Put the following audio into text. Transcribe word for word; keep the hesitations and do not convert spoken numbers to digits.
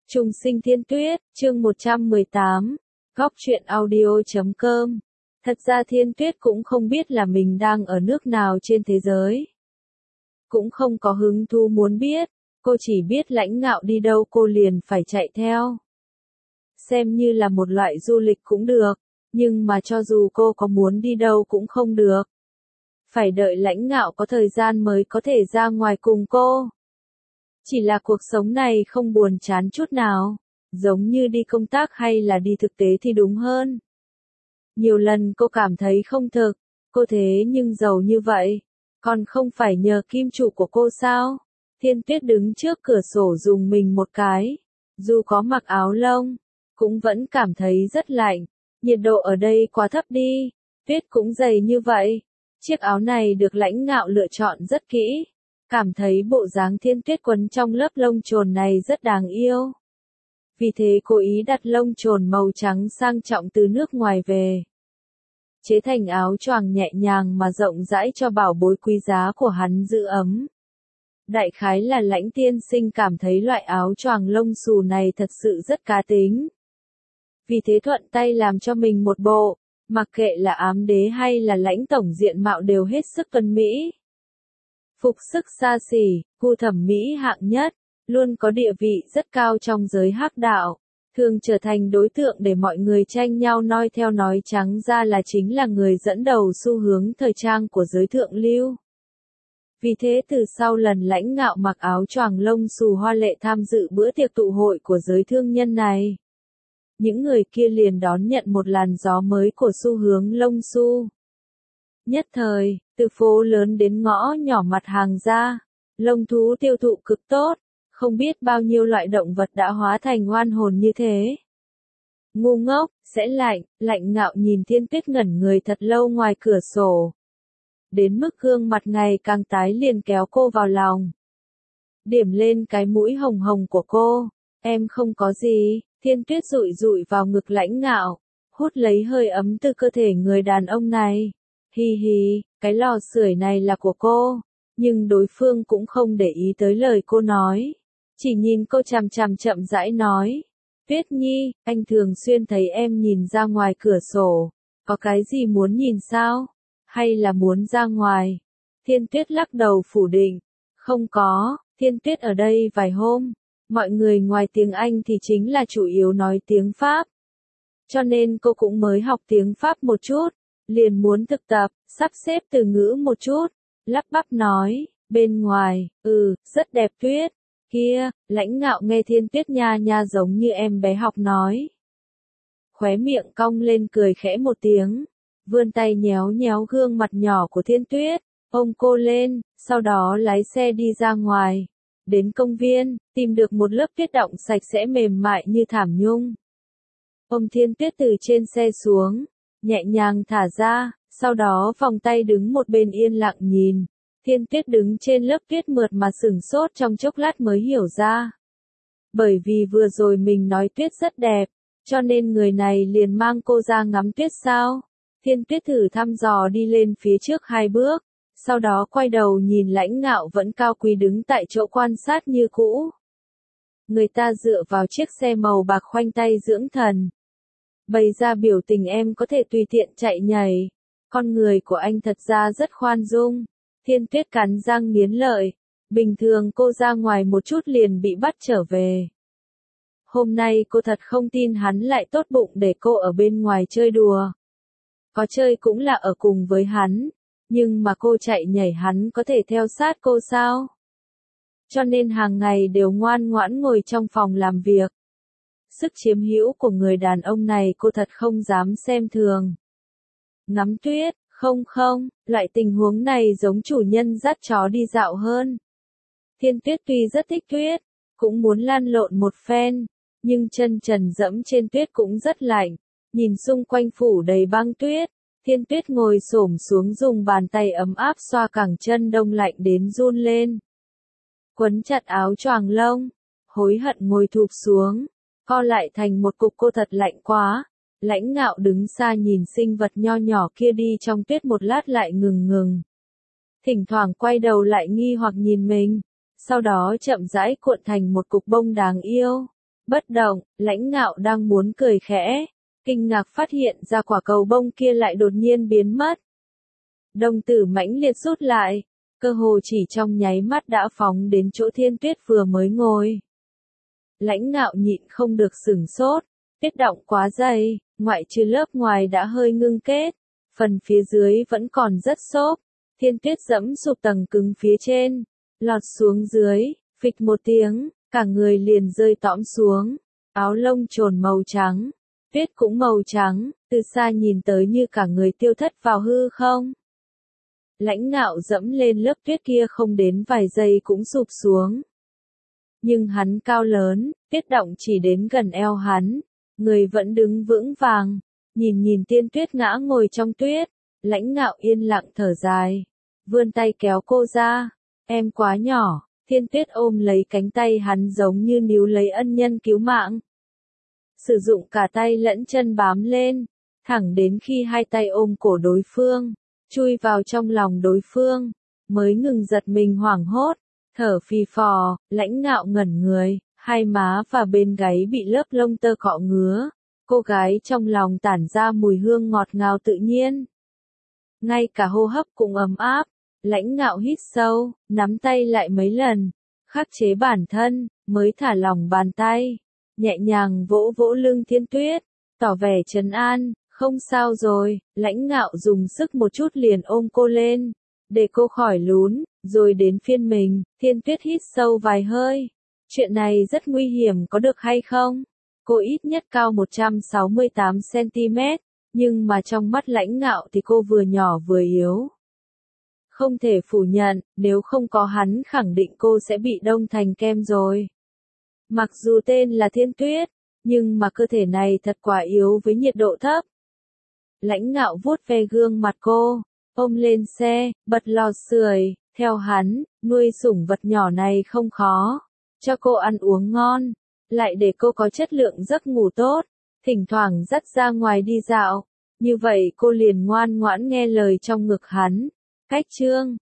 Trùng sinh thiên tuyết, chương một trăm mười tám, góc truyện audio chấm com. Thật ra Thiên Tuyết cũng không biết là mình đang ở nước nào trên thế giới. Cũng không có hứng thú muốn biết, cô chỉ biết Lãnh Ngạo đi đâu cô liền phải chạy theo. Xem như là một loại du lịch cũng được, nhưng mà cho dù cô có muốn đi đâu cũng không được. Phải đợi Lãnh Ngạo có thời gian mới có thể ra ngoài cùng cô. Chỉ là cuộc sống này không buồn chán chút nào, giống như đi công tác hay là đi thực tế thì đúng hơn. Nhiều lần cô cảm thấy không thực, cô thế nhưng giàu như vậy, còn không phải nhờ kim chủ của cô sao? Thiên Tuyết đứng trước cửa sổ dùng mình một cái, dù có mặc áo lông, cũng vẫn cảm thấy rất lạnh, nhiệt độ ở đây quá thấp đi, tuyết cũng dày như vậy. Chiếc áo này được Lãnh Ngạo lựa chọn rất kỹ. Cảm thấy bộ dáng Thiên Tuyết quấn trong lớp lông chồn này rất đáng yêu. Vì thế cố ý đặt lông chồn màu trắng sang trọng từ nước ngoài về. Chế thành áo choàng nhẹ nhàng mà rộng rãi cho bảo bối quý giá của hắn giữ ấm. Đại khái là Lãnh tiên sinh cảm thấy loại áo choàng lông xù này thật sự rất cá tính. Vì thế thuận tay làm cho mình một bộ, mặc kệ là ám đế hay là Lãnh tổng diện mạo đều hết sức tuấn mỹ. Phục sức xa xỉ, gu thẩm mỹ hạng nhất, luôn có địa vị rất cao trong giới hắc đạo, thường trở thành đối tượng để mọi người tranh nhau noi theo, nói trắng ra là chính là người dẫn đầu xu hướng thời trang của giới thượng lưu. Vì thế từ sau lần Lãnh Ngạo mặc áo choàng lông xù hoa lệ tham dự bữa tiệc tụ hội của giới thương nhân này, những người kia liền đón nhận một làn gió mới của xu hướng lông xù. Nhất thời, từ phố lớn đến ngõ nhỏ mặt hàng ra, lông thú tiêu thụ cực tốt, không biết bao nhiêu loại động vật đã hóa thành oan hồn như thế. Ngu ngốc, sẽ lạnh, Lãnh Ngạo nhìn Thiên Tuyết ngẩn người thật lâu ngoài cửa sổ. Đến mức gương mặt ngày càng tái liền kéo cô vào lòng. Điểm lên cái mũi hồng hồng của cô, em không có gì, Thiên Tuyết dụi dụi vào ngực Lãnh Ngạo, hút lấy hơi ấm từ cơ thể người đàn ông này. Hi hi, cái lò sưởi này là của cô, nhưng đối phương cũng không để ý tới lời cô nói, chỉ nhìn cô chằm chằm chậm rãi nói, Tuyết Nhi, anh thường xuyên thấy em nhìn ra ngoài cửa sổ, có cái gì muốn nhìn sao, hay là muốn ra ngoài? Thiên Tuyết lắc đầu phủ định, không có, Thiên Tuyết ở đây vài hôm, mọi người ngoài tiếng Anh thì chính là chủ yếu nói tiếng Pháp, cho nên cô cũng mới học tiếng Pháp một chút. Liền muốn thực tập, sắp xếp từ ngữ một chút, lắp bắp nói, bên ngoài, ừ, rất đẹp Tuyết, kia, Lãnh Ngạo nghe Thiên Tuyết nha nha giống như em bé học nói. Khóe miệng cong lên cười khẽ một tiếng, vươn tay nhéo nhéo gương mặt nhỏ của Thiên Tuyết, ôm cô lên, sau đó lái xe đi ra ngoài, đến công viên, tìm được một lớp tuyết động sạch sẽ mềm mại như thảm nhung. Ôm Thiên Tuyết từ trên xe xuống. Nhẹ nhàng thả ra, sau đó vòng tay đứng một bên yên lặng nhìn. Thiên Tuyết đứng trên lớp tuyết mượt mà sửng sốt trong chốc lát mới hiểu ra. Bởi vì vừa rồi mình nói tuyết rất đẹp, cho nên người này liền mang cô ra ngắm tuyết sao? Thiên Tuyết thử thăm dò đi lên phía trước hai bước, sau đó quay đầu nhìn Lãnh Ngạo vẫn cao quý đứng tại chỗ quan sát như cũ. Người ta dựa vào chiếc xe màu bạc khoanh tay dưỡng thần. Bày ra biểu tình em có thể tùy tiện chạy nhảy. Con người của anh thật ra rất khoan dung. Thiên Tuyết cắn răng nghiến lợi. Bình thường cô ra ngoài một chút liền bị bắt trở về. Hôm nay cô thật không tin hắn lại tốt bụng để cô ở bên ngoài chơi đùa. Có chơi cũng là ở cùng với hắn. Nhưng mà cô chạy nhảy hắn có thể theo sát cô sao? Cho nên hàng ngày đều ngoan ngoãn ngồi trong phòng làm việc. Sức chiếm hữu của người đàn ông này cô thật không dám xem thường. Ngắm tuyết, không không, loại tình huống này giống chủ nhân dắt chó đi dạo hơn. Thiên Tuyết tuy rất thích tuyết, cũng muốn lăn lộn một phen, nhưng chân trần dẫm trên tuyết cũng rất lạnh. Nhìn xung quanh phủ đầy băng tuyết, Thiên Tuyết ngồi xổm xuống dùng bàn tay ấm áp xoa cẳng chân đông lạnh đến run lên. Quấn chặt áo choàng lông, hối hận ngồi thụp xuống. Co lại thành một cục, cô thật lạnh quá. Lãnh Ngạo đứng xa nhìn sinh vật nho nhỏ kia đi trong tuyết một lát lại ngừng ngừng. Thỉnh thoảng quay đầu lại nghi hoặc nhìn mình, sau đó chậm rãi cuộn thành một cục bông đáng yêu. Bất động, Lãnh Ngạo đang muốn cười khẽ, kinh ngạc phát hiện ra quả cầu bông kia lại đột nhiên biến mất. Đồng tử mãnh liệt rút lại, cơ hồ chỉ trong nháy mắt đã phóng đến chỗ Thiên Tuyết vừa mới ngồi. Lãnh Ngạo nhịn không được sửng sốt, tuyết động quá dày, ngoại trừ lớp ngoài đã hơi ngưng kết, phần phía dưới vẫn còn rất xốp. Thiên Tuyết dẫm sụp tầng cứng phía trên, lọt xuống dưới, phịch một tiếng, cả người liền rơi tõm xuống, áo lông trồn màu trắng, tuyết cũng màu trắng, từ xa nhìn tới như cả người tiêu thất vào hư không. Lãnh Ngạo dẫm lên lớp tuyết kia không đến vài giây cũng sụp xuống. Nhưng hắn cao lớn, tuyết động chỉ đến gần eo hắn, người vẫn đứng vững vàng, nhìn nhìn Tiên Tuyết ngã ngồi trong tuyết, Lãnh Ngạo yên lặng thở dài, vươn tay kéo cô ra, em quá nhỏ. Thiên Tuyết ôm lấy cánh tay hắn giống như níu lấy ân nhân cứu mạng. Sử dụng cả tay lẫn chân bám lên, thẳng đến khi hai tay ôm cổ đối phương, chui vào trong lòng đối phương, mới ngừng giật mình hoảng hốt, thở phì phò. Lãnh Ngạo ngẩn người, hai má và bên gáy bị lớp lông tơ cọ ngứa, cô gái trong lòng tản ra mùi hương ngọt ngào tự nhiên. Ngay cả hô hấp cũng ấm áp. Lãnh Ngạo hít sâu, nắm tay lại mấy lần, khắc chế bản thân, mới thả lỏng bàn tay, nhẹ nhàng vỗ vỗ lưng Thiên Tuyết, tỏ vẻ trấn an, không sao rồi. Lãnh Ngạo dùng sức một chút liền ôm cô lên, để cô khỏi lún, rồi đến phiên mình. Thiên Tuyết hít sâu vài hơi, chuyện này rất nguy hiểm có được hay không? Cô ít nhất cao một trăm sáu mươi tám xăng ti mét, nhưng mà trong mắt Lãnh Ngạo thì cô vừa nhỏ vừa yếu. Không thể phủ nhận, nếu không có hắn khẳng định cô sẽ bị đông thành kem rồi. Mặc dù tên là Thiên Tuyết, nhưng mà cơ thể này thật quá yếu với nhiệt độ thấp. Lãnh Ngạo vuốt ve gương mặt cô, ôm lên xe, bật lò sưởi, theo hắn, nuôi sủng vật nhỏ này không khó. Cho cô ăn uống ngon, lại để cô có chất lượng giấc ngủ tốt, thỉnh thoảng dắt ra ngoài đi dạo. Như vậy cô liền ngoan ngoãn nghe lời trong ngực hắn. Cách chương